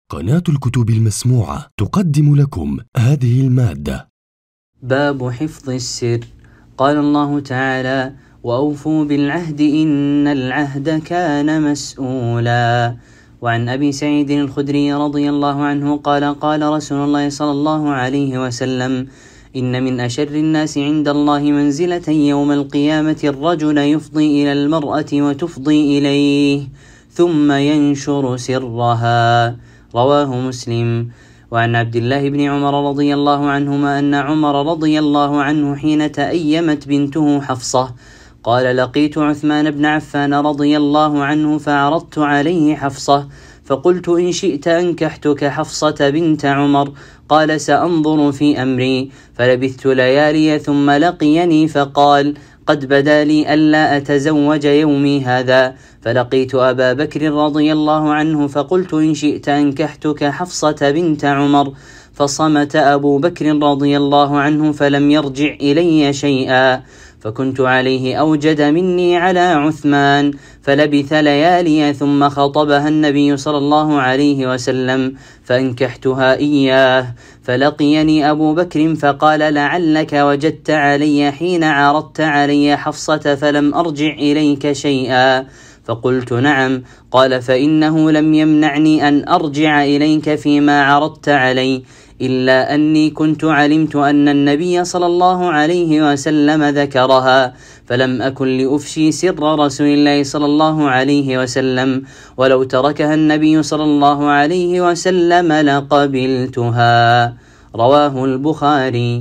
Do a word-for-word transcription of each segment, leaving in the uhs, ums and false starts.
قناة الكتب المسموعة تقدم لكم هذه المادة. باب حفظ السر. قال الله تعالى: وأوفوا بالعهد إن العهد كان مسؤولا. وعن أبي سعيد الخدري رضي الله عنه قال: قال رسول الله صلى الله عليه وسلم: إن من أشر الناس عند الله منزلة يوم القيامة الرجل يفضي إلى المرأة وتفضي إليه ثم ينشر سرها. رواه مسلم. وعن عبد الله بن عمر رضي الله عنهما أن عمر رضي الله عنه حين تأيمت بنته حفصة قال: لقيت عثمان بن عفان رضي الله عنه فعرضت عليه حفصة فقلت: إن شئت أنكحتك حفصة بنت عمر. قال: سأنظر في أمري. فلبثت ليالي ثم لقيني فقال: قد بدا لي ألا أتزوج يومي هذا. فلقيت أبا بكر رضي الله عنه فقلت: إن شئت أنكحتك حفصة بنت عمر. فصمت أبو بكر رضي الله عنه فلم يرجع إلي شيئا، فكنت عليه أوجد مني على عثمان. فلبث ليالي ثم خطبها النبي صلى الله عليه وسلم فأنكحتها إياه. فلقيني أبو بكر فقال: لعلك وجدت علي حين عرضت علي حفصة فلم أرجع إليك شيئا. فقلت: نعم. قال: فإنه لم يمنعني أن أرجع إليك فيما عرضت علي، إلا أني كنت علمت أن النبي صلى الله عليه وسلم ذكرها، فلم أكن لأفشي سر رسول الله صلى الله عليه وسلم، ولو تركها النبي صلى الله عليه وسلم لقبلتها. رواه البخاري.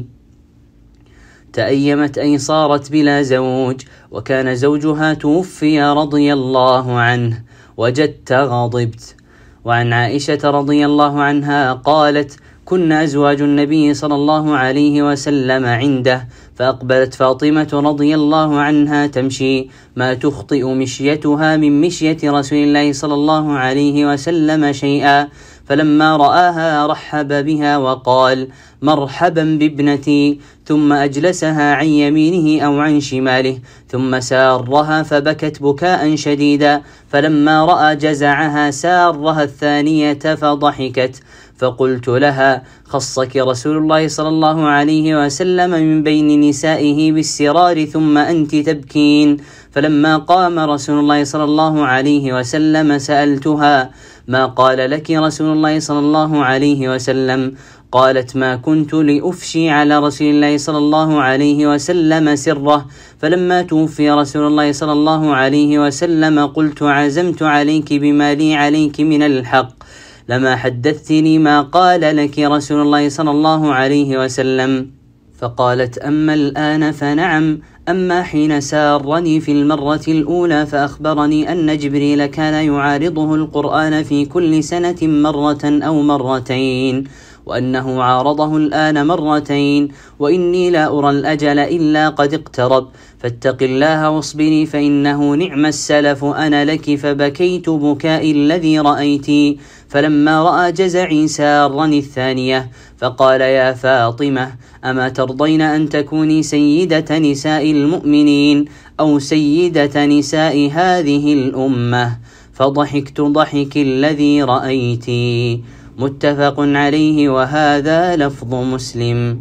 تأيمت أي صارت بلا زوج، وكان زوجها توفي رضي الله عنه. وجدت غضبت. وعن عائشة رضي الله عنها قالت: كنا أزواج النبي صلى الله عليه وسلم عنده، فأقبلت فاطمة رضي الله عنها تمشي ما تخطئ مشيتها من مشية رسول الله صلى الله عليه وسلم شيئا، فلما رآها رحب بها وقال: مرحبا بابنتي، ثم أجلسها عن يمينه أو عن شماله، ثم سارها فبكت بكاء شديدا، فلما رأى جزعها سارها الثانية فضحكت. فقلت لها: خصك رسول الله صلى الله عليه وسلم من بين نسائه بالسرار ثم أنت تبكين. فلما قام رسول الله صلى الله عليه وسلم سألتها: ما قال لك رسول الله صلى الله عليه وسلم؟ قالت: ما كنت لأفشي على رسول الله صلى الله عليه وسلم سره، فلما توفي رسول الله صلى الله عليه وسلم قلت: عزمت عليك بما لي عليك من الحق، لما حدثتني ما قال لك رسول الله صلى الله عليه وسلم. فقالت: أما الآن فنعم، أما حين سارني في المرة الأولى فأخبرني أن جبريل كان يعارضه القرآن في كل سنة مرة أو مرتين، وأنه عارضه الآن مرتين، وإني لا أرى الأجل إلا قد اقترب، فاتق الله واصبري فإنه نعم السلف أنا لك. فبكيت بكاء الذي رأيتي. فلما رأى جزعي سارني الثانية فقال: يا فاطمة، أما ترضين أن تكوني سيدة نساء المؤمنين أو سيدة نساء هذه الأمة؟ فضحكت ضحك الذي رأيتي. متفق عليه، وهذا لفظ مسلم.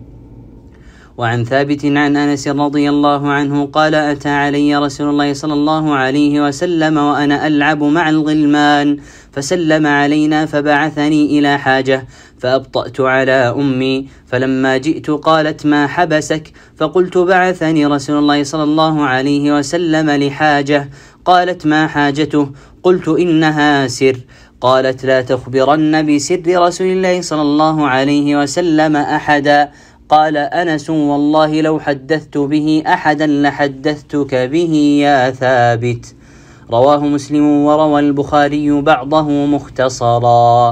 وعن ثابت عن أنس رضي الله عنه قال: أتى علي رسول الله صلى الله عليه وسلم وأنا ألعب مع الغلمان، فسلم علينا فبعثني إلى حاجة، فأبطأت على أمي، فلما جئت قالت: ما حبسك؟ فقلت: بعثني رسول الله صلى الله عليه وسلم لحاجة. قالت: ما حاجته؟ قلت: إنها سر. قالت: لا تخبرن بسر رسول الله صلى الله عليه وسلم أحدا. قال أنس: والله لو حدثت به أحدا لحدثتك به يا ثابت. رواه مسلم، وروى البخاري بعضه مختصرا.